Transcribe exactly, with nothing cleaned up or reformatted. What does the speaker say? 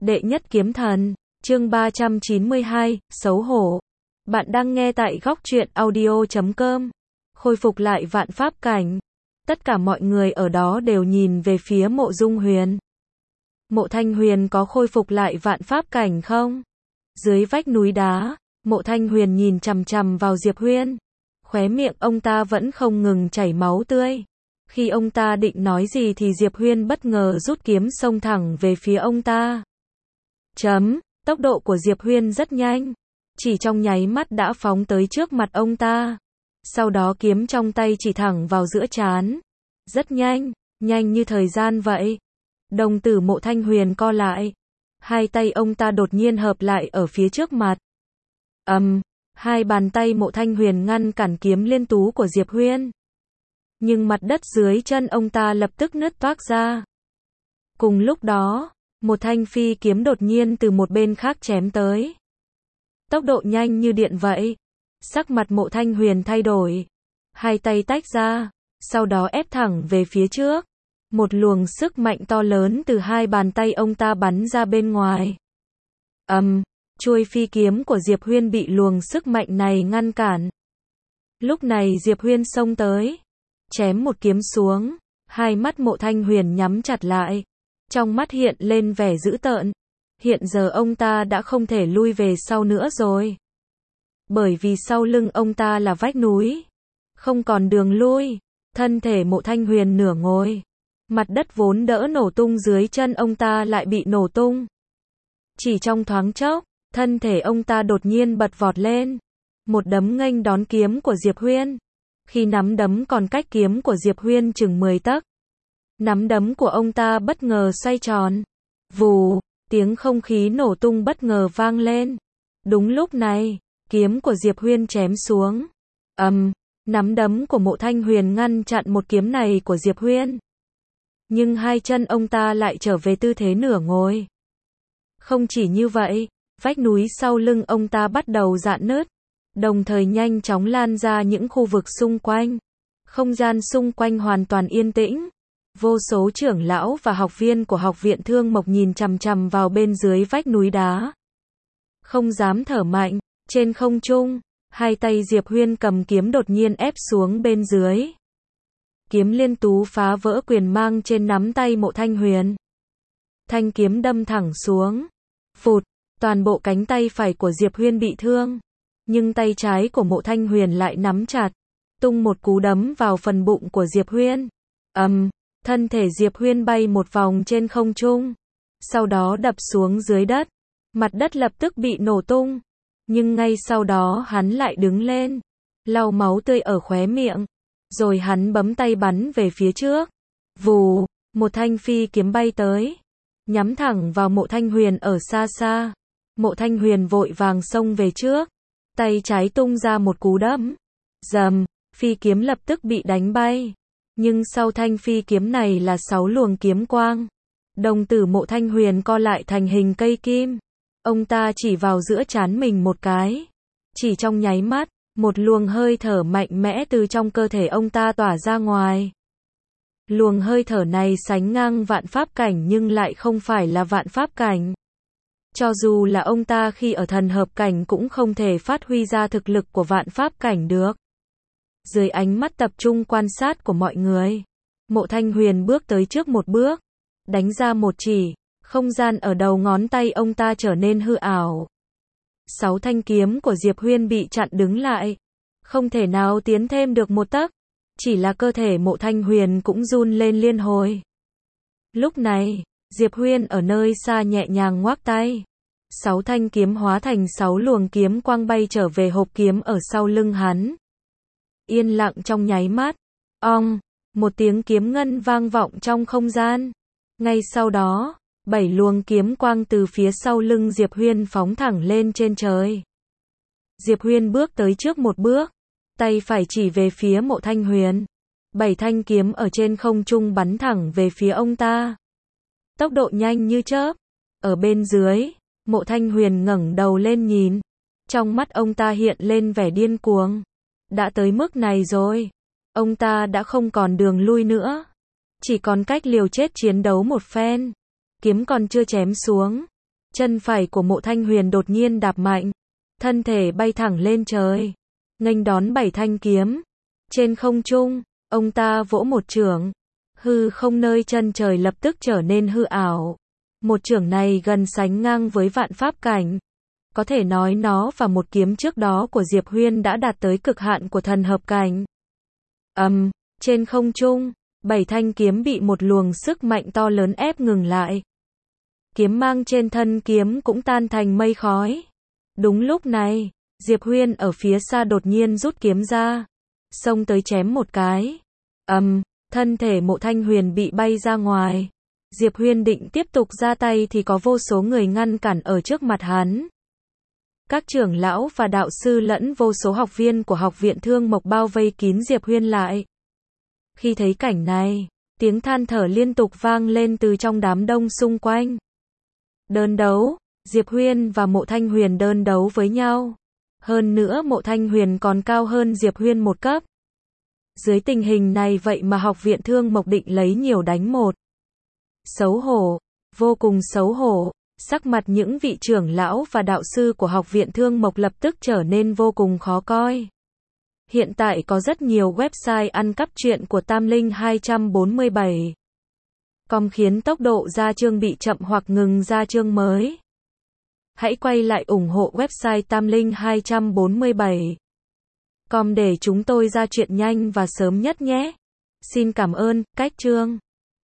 Đệ nhất kiếm thần, chương ba trăm chín mươi hai, xấu hổ. Bạn đang nghe tại góc truyện audio chấm com. Khôi phục lại vạn pháp cảnh. Tất cả mọi người ở đó đều nhìn về phía Mộ Dung Huyền. Mộ Thanh Huyền có khôi phục lại vạn pháp cảnh không? Dưới vách núi đá, Mộ Thanh Huyền nhìn chằm chằm vào Diệp Huyên. Khóe miệng ông ta vẫn không ngừng chảy máu tươi. Khi ông ta định nói gì thì Diệp Huyên bất ngờ rút kiếm xông thẳng về phía ông ta. Chấm, tốc độ của Diệp Huyên rất nhanh. Chỉ trong nháy mắt đã phóng tới trước mặt ông ta. Sau đó kiếm trong tay chỉ thẳng vào giữa trán. Rất nhanh, nhanh như thời gian vậy. Đồng tử Mộ Thanh Huyền co lại. Hai tay ông ta đột nhiên hợp lại ở phía trước mặt. ầm, um, hai bàn tay Mộ Thanh Huyền ngăn cản kiếm liên tú của Diệp Huyên. Nhưng mặt đất dưới chân ông ta lập tức nứt toác ra. Cùng lúc đó, một thanh phi kiếm đột nhiên từ một bên khác chém tới. Tốc độ nhanh như điện vậy. Sắc mặt Mộ Thanh Huyền thay đổi. Hai tay tách ra, sau đó ép thẳng về phía trước. Một luồng sức mạnh to lớn từ hai bàn tay ông ta bắn ra bên ngoài. ầm, um, chuôi phi kiếm của Diệp Huyên bị luồng sức mạnh này ngăn cản. Lúc này Diệp Huyên xông tới, chém một kiếm xuống. Hai mắt Mộ Thanh Huyền nhắm chặt lại. Trong mắt hiện lên vẻ dữ tợn. Hiện giờ ông ta đã không thể lui về sau nữa rồi. Bởi vì sau lưng ông ta là vách núi. Không còn đường lui. Thân thể Mộ Thanh Huyền nửa ngồi. Mặt đất vốn đỡ nổ tung dưới chân ông ta lại bị nổ tung. Chỉ trong thoáng chốc, thân thể ông ta đột nhiên bật vọt lên. Một đấm nghênh đón kiếm của Diệp Huyên. Khi nắm đấm còn cách kiếm của Diệp Huyên chừng mười tấc. Nắm đấm của ông ta bất ngờ xoay tròn. Vù, tiếng không khí nổ tung bất ngờ vang lên. Đúng lúc này, kiếm của Diệp Huyên chém xuống. ầm, um, nắm đấm của Mộ Thanh Huyền ngăn chặn một kiếm này của Diệp Huyên. Nhưng hai chân ông ta lại trở về tư thế nửa ngồi. Không chỉ như vậy, vách núi sau lưng ông ta bắt đầu rạn nứt. Đồng thời nhanh chóng lan ra những khu vực xung quanh. Không gian xung quanh hoàn toàn yên tĩnh. Vô số trưởng lão và học viên của học viện Thương Mộc nhìn chằm chằm vào bên dưới vách núi đá. Không dám thở mạnh, trên không trung, hai tay Diệp Huyên cầm kiếm đột nhiên ép xuống bên dưới. Kiếm liên tú phá vỡ quyền mang trên nắm tay Mộ Thanh Huyền. Thanh kiếm đâm thẳng xuống. Phụt, toàn bộ cánh tay phải của Diệp Huyên bị thương. Nhưng tay trái của Mộ Thanh Huyền lại nắm chặt, tung một cú đấm vào phần bụng của Diệp Huyên. ầm, um, thân thể Diệp Huyên bay một vòng trên không trung, sau đó đập xuống dưới đất. Mặt đất lập tức bị nổ tung, nhưng ngay sau đó hắn lại đứng lên, lau máu tươi ở khóe miệng, rồi hắn bấm tay bắn về phía trước. Vù, một thanh phi kiếm bay tới, nhắm thẳng vào Mộ Thanh Huyền ở xa xa. Mộ Thanh Huyền vội vàng xông về trước. Tay trái tung ra một cú đấm. Dầm, phi kiếm lập tức bị đánh bay. Nhưng sau thanh phi kiếm này là sáu luồng kiếm quang. Đồng tử Mộ Thanh Huyền co lại thành hình cây kim. Ông ta chỉ vào giữa trán mình một cái. Chỉ trong nháy mắt, một luồng hơi thở mạnh mẽ từ trong cơ thể ông ta tỏa ra ngoài. Luồng hơi thở này sánh ngang vạn pháp cảnh nhưng lại không phải là vạn pháp cảnh. Cho dù là ông ta khi ở thần hợp cảnh cũng không thể phát huy ra thực lực của vạn pháp cảnh được. Dưới ánh mắt tập trung quan sát của mọi người, Mộ Thanh Huyền bước tới trước một bước, đánh ra một chỉ, không gian ở đầu ngón tay ông ta trở nên hư ảo. Sáu thanh kiếm của Diệp Huyên bị chặn đứng lại, không thể nào tiến thêm được một tấc, chỉ là cơ thể Mộ Thanh Huyền cũng run lên liên hồi. Lúc này, Diệp Huyên ở nơi xa nhẹ nhàng ngoác tay. Sáu thanh kiếm hóa thành sáu luồng kiếm quang bay trở về hộp kiếm ở sau lưng hắn. Yên lặng trong nháy mắt. Ong, một tiếng kiếm ngân vang vọng trong không gian. Ngay sau đó, bảy luồng kiếm quang từ phía sau lưng Diệp Huyên phóng thẳng lên trên trời. Diệp Huyên bước tới trước một bước, tay phải chỉ về phía Mộ Thanh Huyền. Bảy thanh kiếm ở trên không trung bắn thẳng về phía ông ta. Tốc độ nhanh như chớp. Ở bên dưới, Mộ Thanh Huyền ngẩng đầu lên nhìn. Trong mắt ông ta hiện lên vẻ điên cuồng. Đã tới mức này rồi. Ông ta đã không còn đường lui nữa. Chỉ còn cách liều chết chiến đấu một phen. Kiếm còn chưa chém xuống. Chân phải của Mộ Thanh Huyền đột nhiên đạp mạnh, thân thể bay thẳng lên trời, nghênh đón bảy thanh kiếm. Trên không trung, ông ta vỗ một chưởng, hư không nơi chân trời lập tức trở nên hư ảo. Một chưởng này gần sánh ngang với vạn pháp cảnh. Có thể nói nó và một kiếm trước đó của Diệp Huyên đã đạt tới cực hạn của thần hợp cảnh. Ầm, um, trên không trung, bảy thanh kiếm bị một luồng sức mạnh to lớn ép ngừng lại. Kiếm mang trên thân kiếm cũng tan thành mây khói. Đúng lúc này, Diệp Huyên ở phía xa đột nhiên rút kiếm ra, xông tới chém một cái. Ầm, um, thân thể Mộ Thanh Huyền bị bay ra ngoài. Diệp Huyên định tiếp tục ra tay thì có vô số người ngăn cản ở trước mặt hắn. Các trưởng lão và đạo sư lẫn vô số học viên của Học viện Thương Mộc bao vây kín Diệp Huyên lại. Khi thấy cảnh này, tiếng than thở liên tục vang lên từ trong đám đông xung quanh. Đơn đấu, Diệp Huyên và Mộ Thanh Huyền đơn đấu với nhau. Hơn nữa Mộ Thanh Huyền còn cao hơn Diệp Huyên một cấp. Dưới tình hình này vậy mà Học viện Thương Mộc định lấy nhiều đánh một. Xấu hổ, vô cùng xấu hổ. Sắc mặt những vị trưởng lão và đạo sư của Học viện Thương Mộc lập tức trở nên vô cùng khó coi. Hiện tại có rất nhiều website ăn cắp truyện của Tam Linh hai bốn bảy com khiến tốc độ ra chương bị chậm hoặc ngừng ra chương mới. Hãy quay lại ủng hộ website Tam Linh hai bốn bảy com để chúng tôi ra truyện nhanh và sớm nhất nhé. Xin cảm ơn. Cách chương